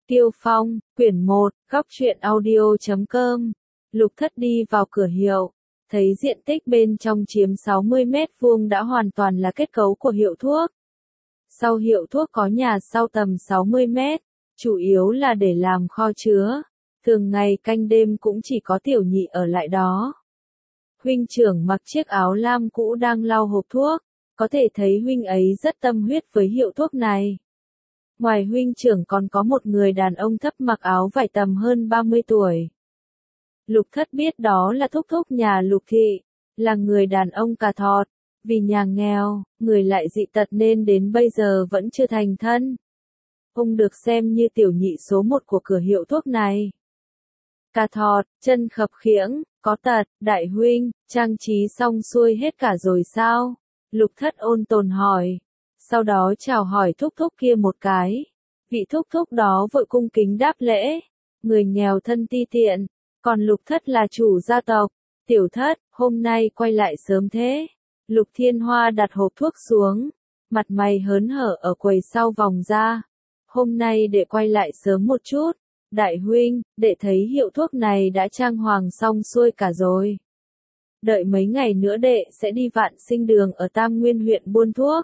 Tiêu Phong, quyển 1, góc truyện audio.com. Lục Thất đi vào cửa hiệu, thấy diện tích bên trong chiếm 60 mét vuông đã hoàn toàn là kết cấu của hiệu thuốc. Sau hiệu thuốc có nhà sau tầm 60 mét, chủ yếu là để làm kho chứa. Thường ngày canh đêm cũng chỉ có tiểu nhị ở lại đó. Huynh trưởng mặc chiếc áo lam cũ đang lau hộp thuốc, có thể thấy huynh ấy rất tâm huyết với hiệu thuốc này. Ngoài huynh trưởng còn có một người đàn ông thấp mặc áo vải tầm hơn 30 tuổi. Lục Thất biết đó là thúc thúc nhà Lục Thị, là người đàn ông cà thọt, vì nhà nghèo, người lại dị tật nên đến bây giờ vẫn chưa thành thân. Ông được xem như tiểu nhị số 1 của cửa hiệu thuốc này. Cà thọt, chân khập khiễng, có tật, đại huynh, trang trí xong xuôi hết cả rồi sao? Lục Thất ôn tồn hỏi. Sau đó chào hỏi thúc thúc kia một cái. Vị thúc thúc đó vội cung kính đáp lễ. Người nghèo thân ti tiện, còn Lục Thất là chủ gia tộc. Tiểu Thất, hôm nay quay lại sớm thế. Lục Thiên Hoa đặt hộp thuốc xuống, mặt mày hớn hở ở quầy sau vòng ra. Hôm nay đệ quay lại sớm một chút. Đại huynh, đệ thấy hiệu thuốc này đã trang hoàng xong xuôi cả rồi. Đợi mấy ngày nữa đệ sẽ đi Vạn Sinh Đường ở Tam Nguyên huyện buôn thuốc.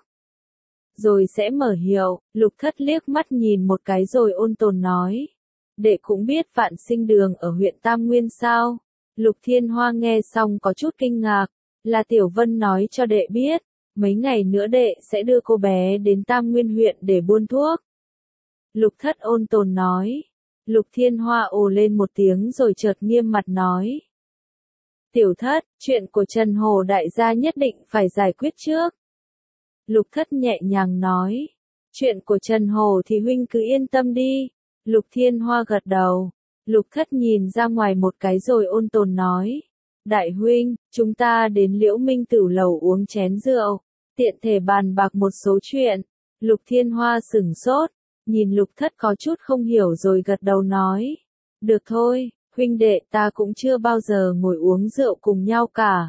Rồi sẽ mở hiệu. Lục Thất liếc mắt nhìn một cái rồi ôn tồn nói. Đệ cũng biết Vạn Sinh Đường ở huyện Tam Nguyên sao? Lục Thiên Hoa nghe xong có chút kinh ngạc. Là Tiểu Vân nói cho đệ biết. Mấy ngày nữa đệ sẽ đưa cô bé đến Tam Nguyên huyện để buôn thuốc. Lục Thất ôn tồn nói. Lục Thiên Hoa ồ lên một tiếng rồi chợt nghiêm mặt nói. Tiểu Thất, chuyện của Trần Hồ đại gia nhất định phải giải quyết trước. Lục Thất nhẹ nhàng nói. Chuyện của Trần Hồ thì huynh cứ yên tâm đi. Lục Thiên Hoa gật đầu. Lục Thất nhìn ra ngoài một cái rồi ôn tồn nói. Đại huynh, chúng ta đến Liễu Minh Tửu lầu uống chén rượu, tiện thể bàn bạc một số chuyện. Lục Thiên Hoa sửng sốt, nhìn Lục Thất có chút không hiểu rồi gật đầu nói. Được thôi, huynh đệ ta cũng chưa bao giờ ngồi uống rượu cùng nhau cả.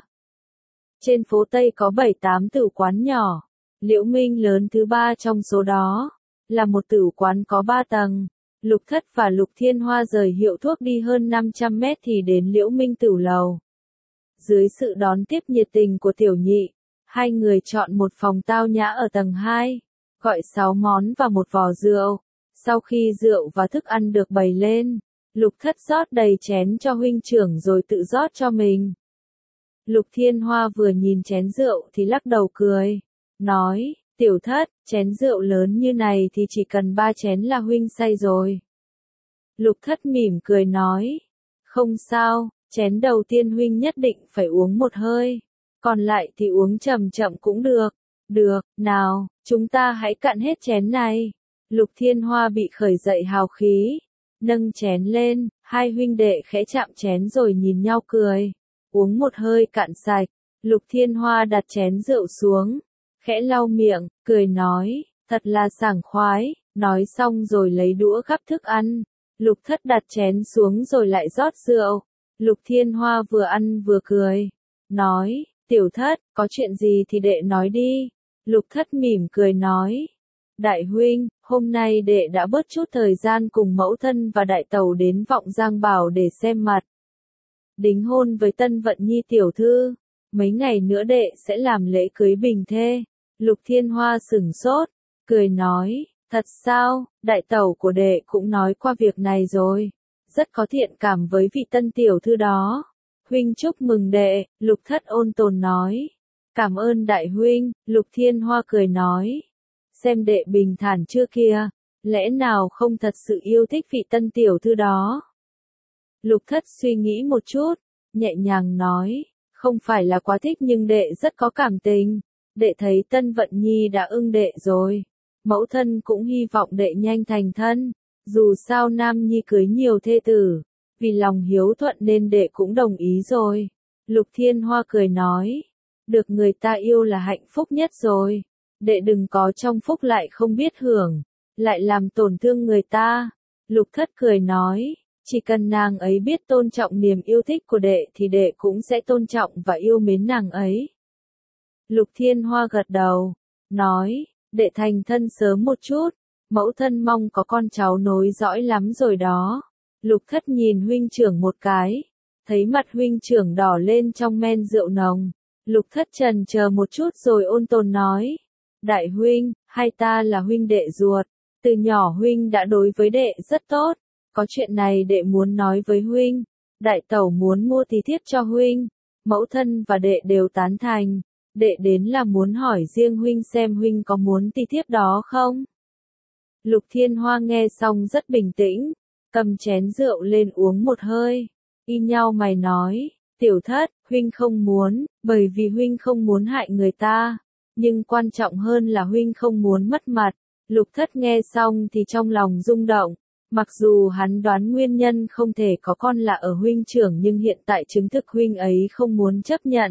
Trên phố Tây có 7-8 tử quán nhỏ. Liễu Minh lớn thứ 3 trong số đó, là một tử quán có 3 tầng. Lục Thất và Lục Thiên Hoa rời hiệu thuốc đi hơn 500 mét thì đến Liễu Minh Tửu lầu. Dưới sự đón tiếp nhiệt tình của tiểu nhị, hai người chọn một phòng tao nhã ở tầng 2, gọi 6 món và một vò rượu. Sau khi rượu và thức ăn được bày lên, Lục Thất rót đầy chén cho huynh trưởng rồi tự rót cho mình. Lục Thiên Hoa vừa nhìn chén rượu thì lắc đầu cười, nói, Tiểu Thất, chén rượu lớn như này thì chỉ cần 3 chén là huynh say rồi. Lục Thất mỉm cười nói, không sao, chén đầu tiên huynh nhất định phải uống một hơi, còn lại thì uống chậm chậm cũng được. Được, nào, chúng ta hãy cạn hết chén này. Lục Thiên Hoa bị khởi dậy hào khí, nâng chén lên, hai huynh đệ khẽ chạm chén rồi nhìn nhau cười, uống một hơi cạn sạch. Lục Thiên Hoa đặt chén rượu xuống, khẽ lau miệng, cười nói, thật là sảng khoái. Nói xong rồi lấy đũa gắp thức ăn. Lục Thất đặt chén xuống rồi lại rót rượu. Lục Thiên Hoa vừa ăn vừa cười, nói, Tiểu Thất, có chuyện gì thì đệ nói đi. Lục Thất mỉm cười nói, Đại huynh, hôm nay đệ đã bớt chút thời gian cùng mẫu thân và đại tẩu đến Vọng Giang Bảo để xem mặt. Đính hôn với Tân Vận Nhi tiểu thư, mấy ngày nữa đệ sẽ làm lễ cưới bình thê. Lục Thiên Hoa sửng sốt, cười nói, thật sao, đại tẩu của đệ cũng nói qua việc này rồi, rất có thiện cảm với vị tân tiểu thư đó. Huynh chúc mừng đệ. Lục Thất ôn tồn nói. Cảm ơn đại huynh. Lục Thiên Hoa cười nói. Xem đệ bình thản chưa kia, lẽ nào không thật sự yêu thích vị tân tiểu thư đó? Lục Thất suy nghĩ một chút, nhẹ nhàng nói, không phải là quá thích nhưng đệ rất có cảm tình. Đệ thấy Tân Vận Nhi đã ưng đệ rồi, mẫu thân cũng hy vọng đệ nhanh thành thân. Dù sao Nam Nhi cưới nhiều thê tử, vì lòng hiếu thuận nên đệ cũng đồng ý rồi. Lục Thiên Hoa cười nói, được người ta yêu là hạnh phúc nhất rồi. Đệ đừng có trong phúc lại không biết hưởng, lại làm tổn thương người ta. Lục Thất cười nói, chỉ cần nàng ấy biết tôn trọng niềm yêu thích của đệ thì đệ cũng sẽ tôn trọng và yêu mến nàng ấy. Lục Thiên Hoa gật đầu, nói, đệ thành thân sớm một chút, Mẫu thân mong có con cháu nối dõi lắm rồi đó. Lục Thất nhìn huynh trưởng một cái, thấy mặt huynh trưởng đỏ lên trong men rượu nồng. Lục Thất chần chờ một chút rồi ôn tồn nói. Đại huynh, hai ta là huynh đệ ruột. Từ nhỏ huynh đã đối với đệ rất tốt. Có chuyện này đệ muốn nói với huynh. Đại tẩu muốn mua tí thiếp cho huynh. Mẫu thân và đệ đều tán thành. Đệ đến là muốn hỏi riêng huynh xem huynh có muốn tí thiếp đó không? Lục Thiên Hoa nghe xong rất bình tĩnh. Cầm chén rượu lên uống một hơi. Y nhau mày nói. Tiểu Thất, huynh không muốn, bởi vì huynh không muốn hại người ta. Nhưng quan trọng hơn là huynh không muốn mất mặt. Lục Thất nghe xong thì trong lòng rung động. Mặc dù hắn đoán nguyên nhân không thể có con là ở huynh trưởng nhưng hiện tại chứng thực huynh ấy không muốn chấp nhận.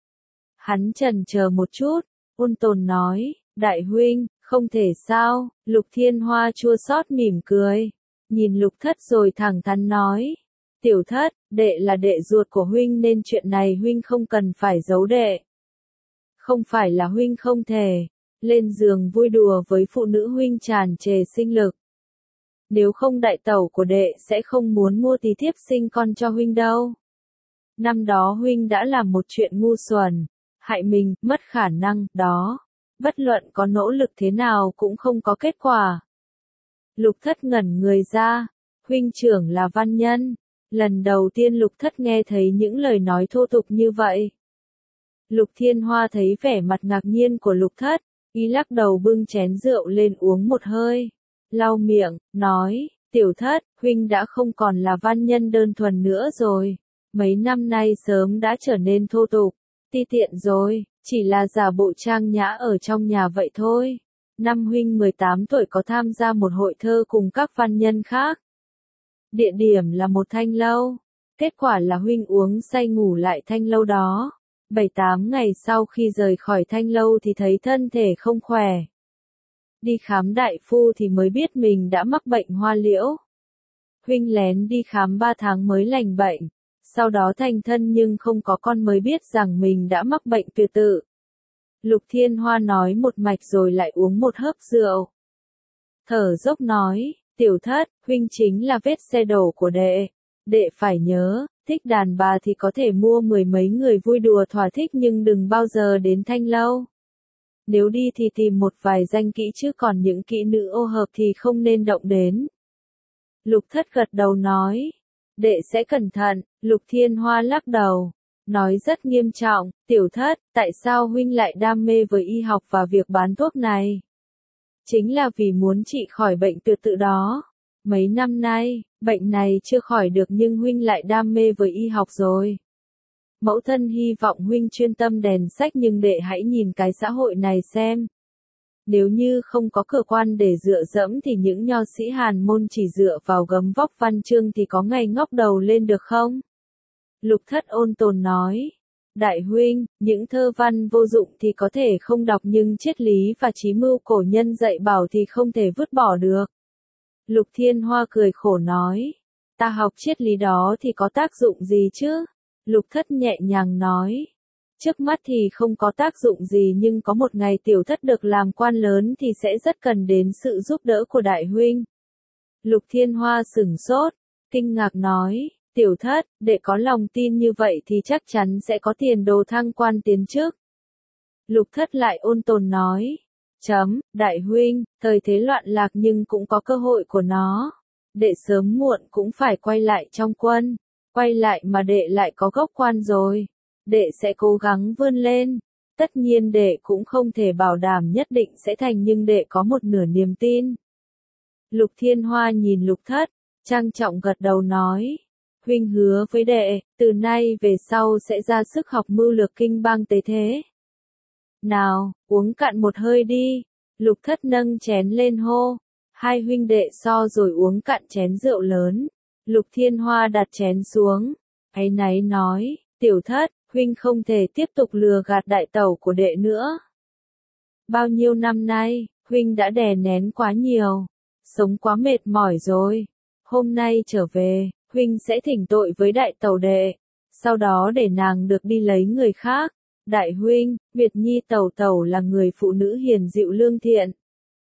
Hắn chần chờ một chút, ôn tồn nói, đại huynh, không thể sao, Lục Thiên Hoa chua xót mỉm cười. Nhìn Lục Thất rồi thẳng thắn nói. Tiểu Thất, đệ là đệ ruột của huynh nên chuyện này huynh không cần phải giấu đệ. Không phải là huynh không thể lên giường vui đùa với phụ nữ huynh tràn trề sinh lực. Nếu không đại tẩu của đệ sẽ không muốn mua tí thiếp sinh con cho huynh đâu. Năm đó huynh đã làm một chuyện ngu xuẩn, hại mình, mất khả năng, đó. Bất luận có nỗ lực thế nào cũng không có kết quả. Lục Thất ngẩn người ra, huynh trưởng là văn nhân. Lần đầu tiên Lục Thất nghe thấy những lời nói thô tục như vậy. Lục Thiên Hoa thấy vẻ mặt ngạc nhiên của Lục Thất, y lắc đầu bưng chén rượu lên uống một hơi. Lau miệng, nói, Tiểu Thất, huynh đã không còn là văn nhân đơn thuần nữa rồi. Mấy năm nay sớm đã trở nên thô tục, ti tiện rồi, chỉ là giả bộ trang nhã ở trong nhà vậy thôi. Năm huynh 18 tuổi có tham gia một hội thơ cùng các văn nhân khác. Địa điểm là một thanh lâu. Kết quả là huynh uống say ngủ lại thanh lâu đó. 7-8 ngày sau khi rời khỏi thanh lâu thì thấy thân thể không khỏe. Đi khám đại phu thì mới biết mình đã mắc bệnh hoa liễu. Huynh lén đi khám 3 tháng mới lành bệnh. Sau đó thành thân nhưng không có con mới biết rằng mình đã mắc bệnh tuyệt tự. Lục Thiên Hoa nói một mạch rồi lại uống một hớp rượu. Thở dốc nói, Tiểu Thất, huynh chính là vết xe đổ của đệ. Đệ phải nhớ, thích đàn bà thì có thể mua 10 mấy người vui đùa thỏa thích nhưng đừng bao giờ đến thanh lâu. Nếu đi thì tìm một vài danh kỹ chứ còn những kỹ nữ ô hợp thì không nên động đến. Lục Thất gật đầu nói, đệ sẽ cẩn thận. Lục Thiên Hoa lắc đầu, nói rất nghiêm trọng, Tiểu Thất, tại sao huynh lại đam mê với y học và việc bán thuốc này? Chính là vì muốn trị khỏi bệnh tuyệt tự đó. Mấy năm nay, bệnh này chưa khỏi được nhưng huynh lại đam mê với y học rồi. Mẫu thân hy vọng huynh chuyên tâm đèn sách nhưng đệ hãy nhìn cái xã hội này xem. Nếu như không có cơ quan để dựa dẫm thì những nho sĩ hàn môn chỉ dựa vào gấm vóc văn chương thì có ngày ngóc đầu lên được không? Lục Thất ôn tồn nói. Đại huynh, những thơ văn vô dụng thì có thể không đọc nhưng triết lý và chí mưu cổ nhân dạy bảo thì không thể vứt bỏ được. Lục Thiên Hoa cười khổ nói. Ta học triết lý đó thì có tác dụng gì chứ? Lục Thất nhẹ nhàng nói. Trước mắt thì không có tác dụng gì nhưng có một ngày Tiểu Thất được làm quan lớn thì sẽ rất cần đến sự giúp đỡ của đại huynh. Lục Thiên Hoa sửng sốt, kinh ngạc nói. Tiểu Thất, để có lòng tin như vậy thì chắc chắn sẽ có tiền đồ thăng quan tiến chức. Lục Thất lại ôn tồn nói. Đại huynh, thời thế loạn lạc nhưng cũng có cơ hội của nó. Đệ sớm muộn cũng phải quay lại trong quân. Quay lại mà đệ lại có gốc quan rồi. Đệ sẽ cố gắng vươn lên. Tất nhiên đệ cũng không thể bảo đảm nhất định sẽ thành nhưng đệ có một nửa niềm tin. Lục Thiên Hoa nhìn Lục Thất, trang trọng gật đầu nói. Huynh hứa với đệ, từ nay về sau sẽ ra sức học mưu lược kinh bang tế thế. Nào, uống cạn một hơi đi. Lục Thất nâng chén lên hô. Hai huynh đệ so rồi uống cạn chén rượu lớn. Lục Thiên Hoa đặt chén xuống. Áy náy nói, Tiểu Thất, huynh không thể tiếp tục lừa gạt đại tẩu của đệ nữa. Bao nhiêu năm nay, huynh đã đè nén quá nhiều. Sống quá mệt mỏi rồi. Hôm nay trở về, huynh sẽ thỉnh tội với đại tẩu đệ. Sau đó để nàng được đi lấy người khác. Đại huynh, Việt Nhi tẩu tẩu là người phụ nữ hiền dịu lương thiện.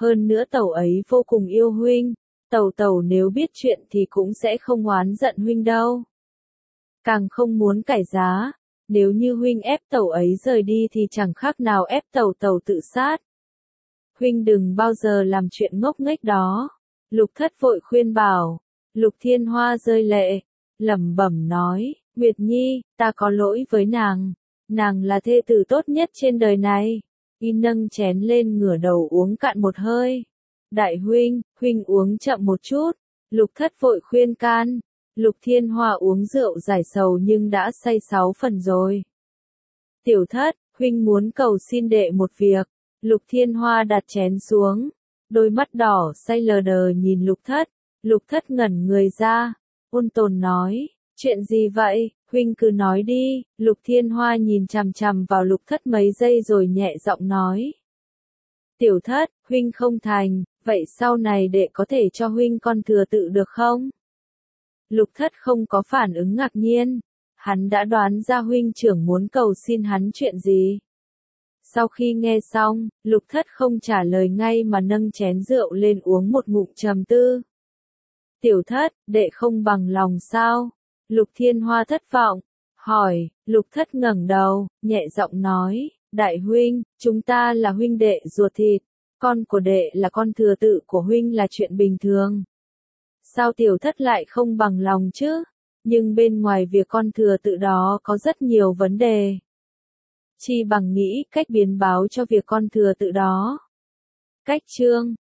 Hơn nữa tẩu ấy vô cùng yêu huynh, tẩu nếu biết chuyện thì cũng sẽ không oán giận huynh đâu. Càng không muốn cải giá, nếu như huynh ép tẩu ấy rời đi thì chẳng khác nào ép tẩu tự sát. Huynh đừng bao giờ làm chuyện ngốc nghếch đó. Lục Thất vội khuyên bảo. Lục Thiên Hoa rơi lệ, lẩm bẩm nói, Nguyệt Nhi, ta có lỗi với nàng là thê tử tốt nhất trên đời này. Y nâng chén lên ngửa đầu uống cạn một hơi. Đại huynh uống chậm một chút. Lục Thất vội khuyên can. Lục Thiên Hoa uống rượu giải sầu nhưng đã say 6 phần rồi. Tiểu Thất, huynh muốn cầu xin đệ một việc. Lục Thiên Hoa đặt chén xuống, đôi mắt đỏ say lờ đờ nhìn Lục Thất. Lục Thất ngẩn người ra, ôn tồn nói, chuyện gì vậy, huynh cứ nói đi. Lục Thiên Hoa nhìn chằm chằm vào Lục Thất mấy giây rồi nhẹ giọng nói. Tiểu Thất, huynh không thành, vậy sau này đệ có thể cho huynh con thừa tự được không? Lục Thất không có phản ứng ngạc nhiên, hắn đã đoán ra huynh trưởng muốn cầu xin hắn chuyện gì. Sau khi nghe xong, Lục Thất không trả lời ngay mà nâng chén rượu lên uống một ngụm trầm tư. Tiểu Thất, đệ không bằng lòng sao? Lục Thiên Hoa thất vọng, hỏi. Lục Thất ngẩng đầu, nhẹ giọng nói, đại huynh, chúng ta là huynh đệ ruột thịt, con của đệ là con thừa tự của huynh là chuyện bình thường. Sao Tiểu Thất lại không bằng lòng chứ? Nhưng bên ngoài việc con thừa tự đó có rất nhiều vấn đề. Chi bằng nghĩ cách biến báo cho việc con thừa tự đó. Cách chương